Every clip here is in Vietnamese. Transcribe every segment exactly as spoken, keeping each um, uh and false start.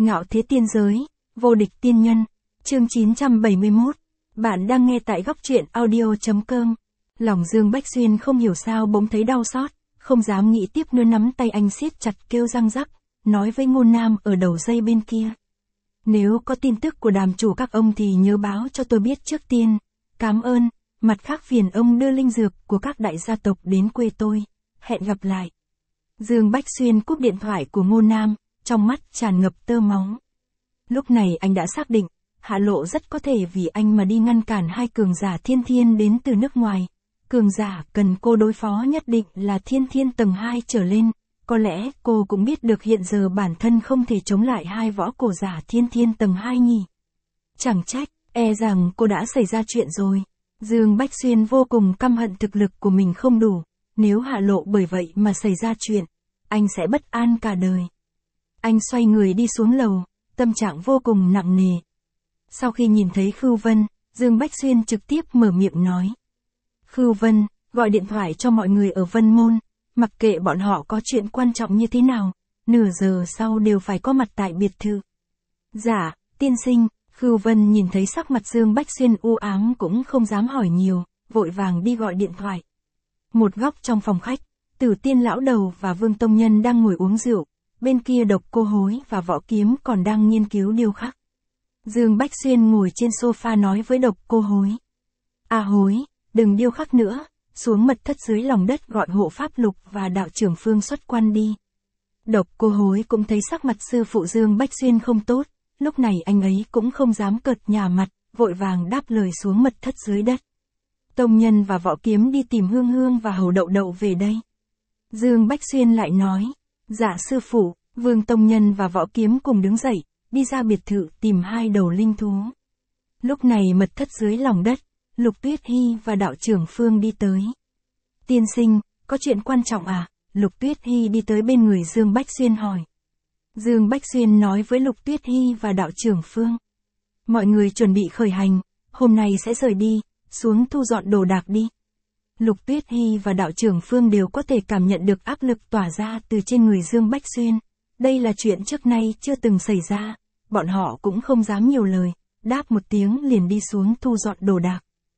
Ngạo thế tiên giới, vô địch tiên nhân, chương chín trăm bảy mươi mốt. Bạn đang nghe tại góc truyện audio.com. Lòng Dương Bách Xuyên không hiểu sao bỗng thấy đau xót, không dám nghĩ tiếp nữa, nắm tay anh siết chặt kêu răng rắc, nói với Ngôn Nam ở đầu dây bên kia. Nếu có tin tức của đàm chủ các ông thì nhớ báo cho tôi biết trước tiên. Cảm ơn, mặt khác phiền ông đưa linh dược của các đại gia tộc đến quê tôi. Hẹn gặp lại. Dương Bách Xuyên cúp điện thoại của Ngôn Nam, trong mắt tràn ngập tơ máu. Lúc này anh đã xác định, Hạ Lộ rất có thể vì anh mà đi ngăn cản hai cường giả thiên thiên đến từ nước ngoài. Cường giả cần cô đối phó nhất định là thiên thiên tầng hai trở lên, có lẽ cô cũng biết được hiện giờ bản thân không thể chống lại hai võ cổ giả thiên thiên tầng hai nhỉ. Chẳng trách, e rằng cô đã xảy ra chuyện rồi. Dương Bách Xuyên vô cùng căm hận thực lực của mình không đủ, nếu Hạ Lộ bởi vậy mà xảy ra chuyện, anh sẽ bất an cả đời. Anh xoay người đi xuống lầu, tâm trạng vô cùng nặng nề. Sau khi nhìn thấy Khưu Vân, Dương Bách Xuyên trực tiếp mở miệng nói. Khưu Vân, gọi điện thoại cho mọi người ở Vân Môn, mặc kệ bọn họ có chuyện quan trọng như thế nào, nửa giờ sau đều phải có mặt tại biệt thự. Dạ, tiên sinh. Khưu Vân nhìn thấy sắc mặt Dương Bách Xuyên u ám cũng không dám hỏi nhiều, vội vàng đi gọi điện thoại. Một góc trong phòng khách, Tử Tiên lão đầu và Vương Tông Nhân đang ngồi uống rượu, bên kia Độc Cô Hối và Võ Kiếm còn đang nghiên cứu điêu khắc. Dương Bách Xuyên ngồi trên sofa nói với Độc Cô Hối. À Hối, đừng điêu khắc nữa, xuống mật thất dưới lòng đất gọi hộ pháp Lục và đạo trưởng Phương xuất quan đi. Độc Cô Hối cũng thấy sắc mặt sư phụ Dương Bách Xuyên không tốt, lúc này anh ấy cũng không dám cợt nhả mặt, vội vàng đáp lời xuống mật thất dưới đất. Tông Nhân và Võ Kiếm đi tìm Hương Hương và Hầu Đậu Đậu về đây. Dương Bách Xuyên lại nói. Dạ sư phụ. Vương Tông Nhân và Võ Kiếm cùng đứng dậy, đi ra biệt thự tìm hai đầu linh thú. Lúc này mật thất dưới lòng đất, Lục Tuyết Hy và đạo trưởng Phương đi tới. Tiên sinh, có chuyện quan trọng à? Lục Tuyết Hy đi tới bên người Dương Bách Xuyên hỏi. Dương Bách Xuyên nói với Lục Tuyết Hy và đạo trưởng Phương. Mọi người chuẩn bị khởi hành, hôm nay sẽ rời đi, xuống thu dọn đồ đạc đi. Lục Tuyết Hy và đạo trưởng Phương đều có thể cảm nhận được áp lực tỏa ra từ trên người Dương Bách Xuyên. Đây là chuyện trước nay chưa từng xảy ra, bọn họ cũng không dám nhiều lời, đáp một tiếng liền đi xuống thu dọn đồ đạc.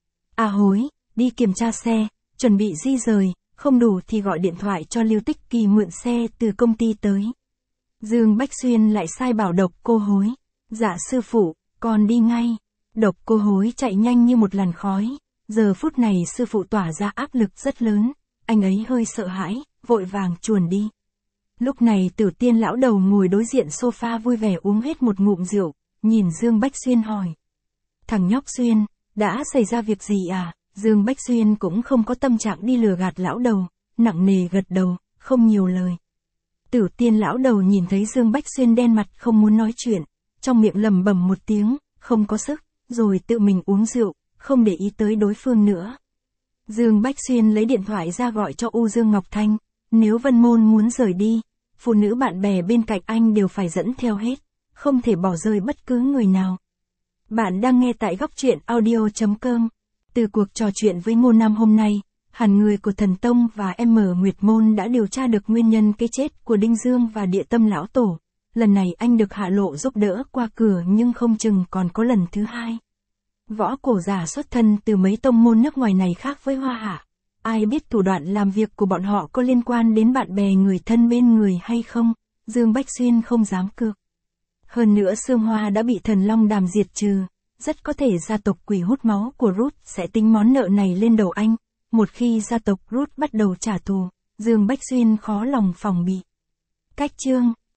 À Hối, đi kiểm tra xe, chuẩn bị di rời, không đủ thì gọi điện thoại cho Lưu Tích Kỳ mượn xe từ công ty tới. Dương Bách Xuyên lại sai bảo Độc Cô Hối. Dạ sư phụ, con đi ngay. Độc Cô Hối chạy nhanh như một làn khói. Giờ phút này sư phụ tỏa ra áp lực rất lớn, anh ấy hơi sợ hãi, vội vàng chuồn đi. Lúc này Tử Tiên lão đầu ngồi đối diện sofa vui vẻ uống hết một ngụm rượu, nhìn Dương Bách Xuyên hỏi. Thằng nhóc Xuyên, đã xảy ra việc gì à? Dương Bách Xuyên cũng không có tâm trạng đi lừa gạt lão đầu, nặng nề gật đầu, không nhiều lời. Tử Tiên lão đầu nhìn thấy Dương Bách Xuyên đen mặt không muốn nói chuyện, trong miệng lầm bầm một tiếng, không có sức, rồi tự mình uống rượu, không để ý tới đối phương nữa. Dương Bách Xuyên lấy điện thoại ra gọi cho U Dương Ngọc Thanh, nếu Vân Môn muốn rời đi, phụ nữ bạn bè bên cạnh anh đều phải dẫn theo hết, không thể bỏ rơi bất cứ người nào. Bạn đang nghe tại góc truyện audio.com. Từ cuộc trò chuyện với Ngôn Nam hôm nay, hẳn người của Thần Tông và M Nguyệt Môn đã điều tra được nguyên nhân cái chết của Đinh Dương và Địa Tâm lão tổ. Lần này anh được Hạ Lộ giúp đỡ qua cửa nhưng không chừng còn có lần thứ hai. Võ cổ giả xuất thân từ mấy tông môn nước ngoài này khác với Hoa Hạ. Ai biết thủ đoạn làm việc của bọn họ có liên quan đến bạn bè người thân bên người hay không, Dương Bách Xuyên không dám cược. Hơn nữa Sương Hoa đã bị Thần Long Đàm diệt trừ, rất có thể gia tộc quỷ hút máu của Ruth sẽ tính món nợ này lên đầu anh. Một khi gia tộc Ruth bắt đầu trả thù, Dương Bách Xuyên khó lòng phòng bị. Cách chương